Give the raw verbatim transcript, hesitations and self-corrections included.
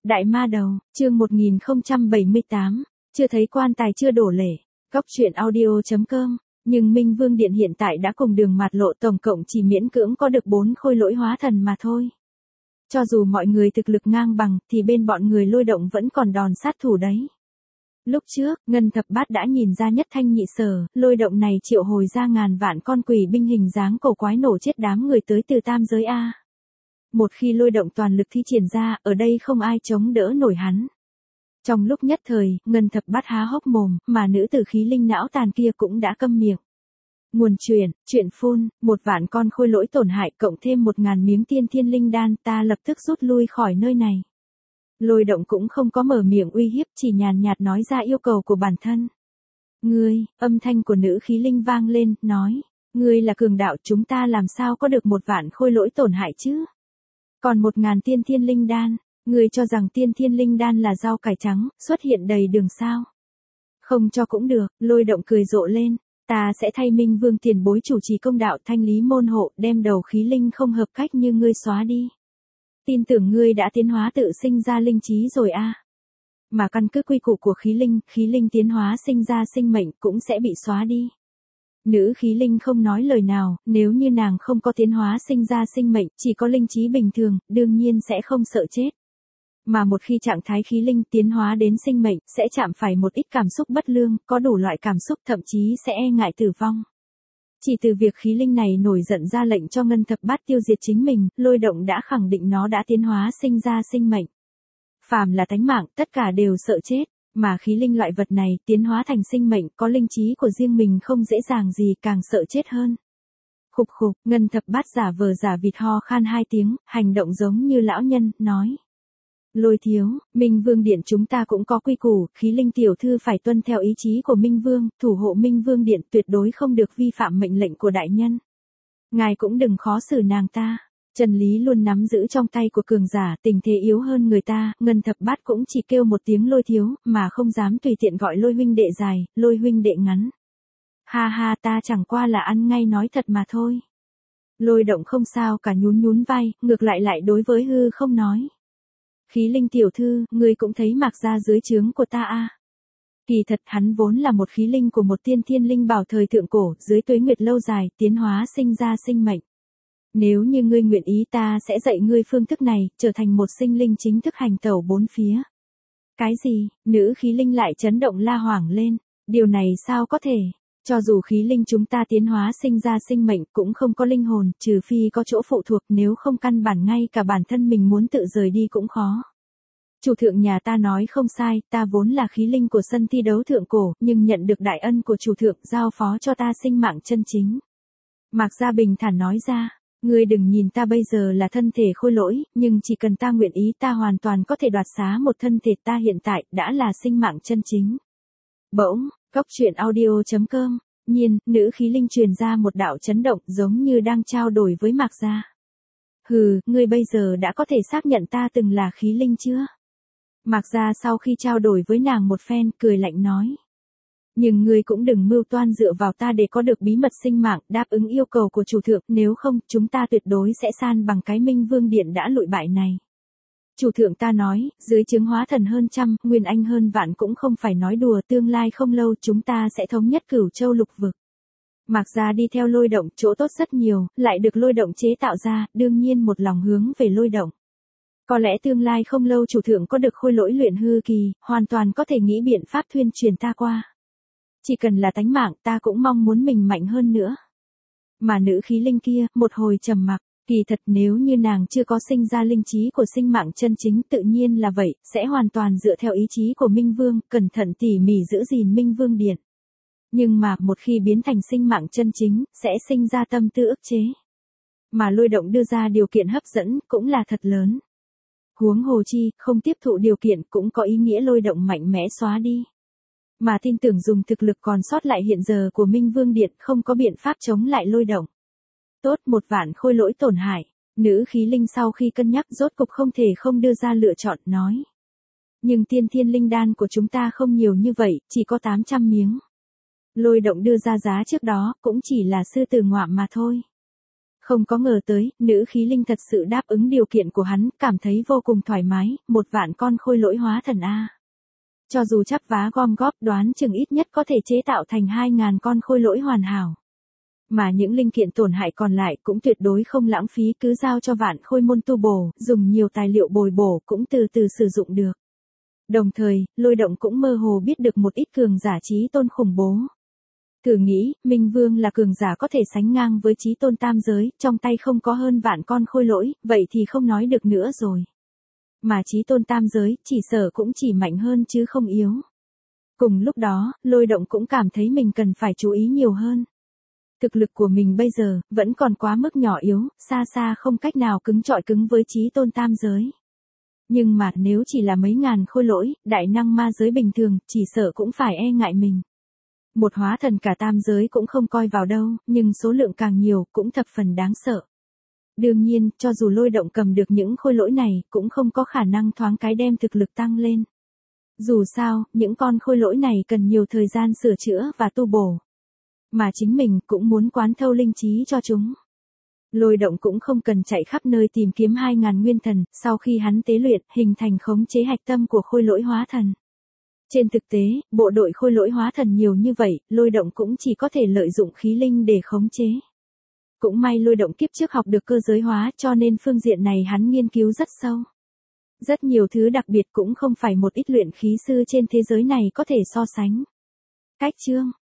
Đại ma đầu, chương một nghìn không trăm bảy mươi tám, chưa thấy quan tài chưa đổ lệ. Góc truyện audio chấm com. Nhưng Minh Vương Điện hiện tại đã cùng Đường Mạt Lộ tổng cộng chỉ miễn cưỡng có được bốn khôi lỗi hóa thần mà thôi. Cho dù mọi người thực lực ngang bằng, thì bên bọn người Lôi Động vẫn còn đòn sát thủ đấy. Lúc trước, Ngân Thập Bát đã nhìn ra nhất thanh nhị sở, Lôi Động này triệu hồi ra ngàn vạn con quỷ binh hình dáng cổ quái nổ chết đám người tới từ tam giới A. Một khi Lôi Động toàn lực thi triển ra, ở đây không ai chống đỡ nổi hắn. Trong lúc nhất thời, Ngân Thập Bát há hốc mồm, mà nữ tử khí linh não tàn kia cũng đã câm miệng. Nguồn truyền, chuyện phun, một vạn con khôi lỗi tổn hại cộng thêm một ngàn miếng tiên thiên linh đan, ta lập tức rút lui khỏi nơi này. Lôi Động cũng không có mở miệng uy hiếp, chỉ nhàn nhạt nói ra yêu cầu của bản thân. Ngươi, âm thanh của nữ khí linh vang lên, nói, ngươi là cường đạo, chúng ta làm sao có được một vạn khôi lỗi tổn hại chứ? Còn một ngàn tiên thiên linh đan, ngươi cho rằng tiên thiên linh đan là rau cải trắng, xuất hiện đầy đường sao? Không cho cũng được, Lôi Động cười rộ lên, ta sẽ thay Minh Vương tiền bối chủ trì công đạo thanh lý môn hộ, đem đầu khí linh không hợp cách như ngươi xóa đi. Tin tưởng ngươi đã tiến hóa tự sinh ra linh trí rồi a. À. Mà căn cứ quy củ của khí linh, khí linh tiến hóa sinh ra sinh mệnh cũng sẽ bị xóa đi. Nữ khí linh không nói lời nào, nếu như nàng không có tiến hóa sinh ra sinh mệnh, chỉ có linh trí bình thường, đương nhiên sẽ không sợ chết. Mà một khi trạng thái khí linh tiến hóa đến sinh mệnh, sẽ chạm phải một ít cảm xúc bất lương, có đủ loại cảm xúc thậm chí sẽ e ngại tử vong. Chỉ từ việc khí linh này nổi giận ra lệnh cho Ngân Thập Bát tiêu diệt chính mình, Lôi Động đã khẳng định nó đã tiến hóa sinh ra sinh mệnh. Phàm là tánh mạng, tất cả đều sợ chết, mà khí linh loại vật này tiến hóa thành sinh mệnh, có linh trí của riêng mình không dễ dàng gì, càng sợ chết hơn. Khục khục, Ngân Thập Bát giả vờ giả vịt ho khan hai tiếng, hành động giống như lão nhân, nói. Lôi thiếu, Minh Vương Điện chúng ta cũng có quy củ, khí linh tiểu thư phải tuân theo ý chí của Minh Vương, thủ hộ Minh Vương Điện tuyệt đối không được vi phạm mệnh lệnh của đại nhân. Ngài cũng đừng khó xử nàng ta. Chân lý luôn nắm giữ trong tay của cường giả, tình thế yếu hơn người ta, Ngân Thập Bát cũng chỉ kêu một tiếng Lôi thiếu, mà không dám tùy tiện gọi Lôi huynh đệ dài, Lôi huynh đệ ngắn. Ha ha, ta chẳng qua là ăn ngay nói thật mà thôi. Lôi Động không sao cả, nhún nhún vai, ngược lại lại đối với hư không nói. Khí linh tiểu thư, ngươi cũng thấy Mạc gia dưới trướng của ta a. À. Kỳ thật hắn vốn là một khí linh của một tiên thiên linh bảo thời thượng cổ, dưới tuế nguyệt lâu dài, tiến hóa sinh ra sinh mệnh. Nếu như ngươi nguyện ý ta sẽ dạy ngươi phương thức này, trở thành một sinh linh chính thức hành tẩu bốn phía. Cái gì? Nữ khí linh lại chấn động la hoảng lên. Điều này sao có thể? Cho dù khí linh chúng ta tiến hóa sinh ra sinh mệnh cũng không có linh hồn, trừ phi có chỗ phụ thuộc, nếu không căn bản ngay cả bản thân mình muốn tự rời đi cũng khó. Chủ thượng nhà ta nói không sai, ta vốn là khí linh của sân thi đấu thượng cổ, nhưng nhận được đại ân của chủ thượng giao phó cho ta sinh mạng chân chính. Mạc Gia bình thản nói ra, ngươi đừng nhìn ta bây giờ là thân thể khôi lỗi, nhưng chỉ cần ta nguyện ý ta hoàn toàn có thể đoạt xá một thân thể, ta hiện tại đã là sinh mạng chân chính. Bỗng, Góc truyện audio chấm com, nhiên, nữ khí linh truyền ra một đạo chấn động giống như đang trao đổi với Mạc Gia. Hừ, ngươi bây giờ đã có thể xác nhận ta từng là khí linh chưa? Mạc Gia sau khi trao đổi với nàng một phen, cười lạnh nói. Nhưng ngươi cũng đừng mưu toan dựa vào ta để có được bí mật sinh mạng, đáp ứng yêu cầu của chủ thượng, nếu không, chúng ta tuyệt đối sẽ san bằng cái Minh Vương Điện đã lụi bại này. Chủ thượng ta nói, dưới chứng hóa thần hơn trăm, nguyên anh hơn vạn cũng không phải nói đùa, tương lai không lâu chúng ta sẽ thống nhất cửu châu lục vực. Mạc Gia đi theo Lôi Động, chỗ tốt rất nhiều, lại được Lôi Động chế tạo ra, đương nhiên một lòng hướng về Lôi Động. Có lẽ tương lai không lâu chủ thượng có được khôi lỗi luyện hư kỳ, hoàn toàn có thể nghĩ biện pháp thuyên truyền ta qua. Chỉ cần là tánh mạng ta cũng mong muốn mình mạnh hơn nữa. Mà nữ khí linh kia, một hồi trầm mặc. Kỳ thật nếu như nàng chưa có sinh ra linh trí của sinh mạng chân chính tự nhiên là vậy, sẽ hoàn toàn dựa theo ý chí của Minh Vương, cẩn thận tỉ mỉ giữ gìn Minh Vương Điện. Nhưng mà một khi biến thành sinh mạng chân chính, sẽ sinh ra tâm tư ức chế. Mà Lôi Động đưa ra điều kiện hấp dẫn, cũng là thật lớn. Huống hồ chi, không tiếp thụ điều kiện cũng có ý nghĩa Lôi Động mạnh mẽ xóa đi. Mà tin tưởng dùng thực lực còn sót lại hiện giờ của Minh Vương Điện không có biện pháp chống lại Lôi Động. Tốt, một vạn khôi lỗi tổn hại. Nữ khí linh sau khi cân nhắc rốt cục không thể không đưa ra lựa chọn, nói. Nhưng tiên thiên linh đan của chúng ta không nhiều như vậy, chỉ có tám trăm miếng. Lôi Động đưa ra giá trước đó, cũng chỉ là sư tử ngoạm mà thôi. Không có ngờ tới, nữ khí linh thật sự đáp ứng điều kiện của hắn, cảm thấy vô cùng thoải mái, một vạn con khôi lỗi hóa thần A. Cho dù chắp vá gom góp đoán chừng ít nhất có thể chế tạo thành hai ngàn con khôi lỗi hoàn hảo. Mà những linh kiện tổn hại còn lại cũng tuyệt đối không lãng phí, cứ giao cho vạn khôi môn tu bổ, dùng nhiều tài liệu bồi bổ cũng từ từ sử dụng được. Đồng thời, Lôi Động cũng mơ hồ biết được một ít cường giả chí tôn khủng bố. Thử nghĩ, Minh Vương là cường giả có thể sánh ngang với chí tôn tam giới, trong tay không có hơn vạn con khôi lỗi, vậy thì không nói được nữa rồi. Mà chí tôn tam giới, chỉ sợ cũng chỉ mạnh hơn chứ không yếu. Cùng lúc đó, Lôi Động cũng cảm thấy mình cần phải chú ý nhiều hơn. Thực lực của mình bây giờ, vẫn còn quá mức nhỏ yếu, xa xa không cách nào cứng trọi cứng với chí tôn tam giới. Nhưng mà nếu chỉ là mấy ngàn khôi lỗi, đại năng ma giới bình thường, chỉ sợ cũng phải e ngại mình. Một hóa thần cả tam giới cũng không coi vào đâu, nhưng số lượng càng nhiều cũng thập phần đáng sợ. Đương nhiên, cho dù Lôi Động cầm được những khôi lỗi này, cũng không có khả năng thoáng cái đem thực lực tăng lên. Dù sao, những con khôi lỗi này cần nhiều thời gian sửa chữa và tu bổ. Mà chính mình cũng muốn quán thâu linh trí cho chúng. Lôi Động cũng không cần chạy khắp nơi tìm kiếm hai ngàn nguyên thần, sau khi hắn tế luyện, hình thành khống chế hạch tâm của khôi lỗi hóa thần. Trên thực tế, bộ đội khôi lỗi hóa thần nhiều như vậy, Lôi Động cũng chỉ có thể lợi dụng khí linh để khống chế. Cũng may Lôi Động kiếp trước học được cơ giới hóa, cho nên phương diện này hắn nghiên cứu rất sâu. Rất nhiều thứ đặc biệt cũng không phải một ít luyện khí sư trên thế giới này có thể so sánh. Cách chương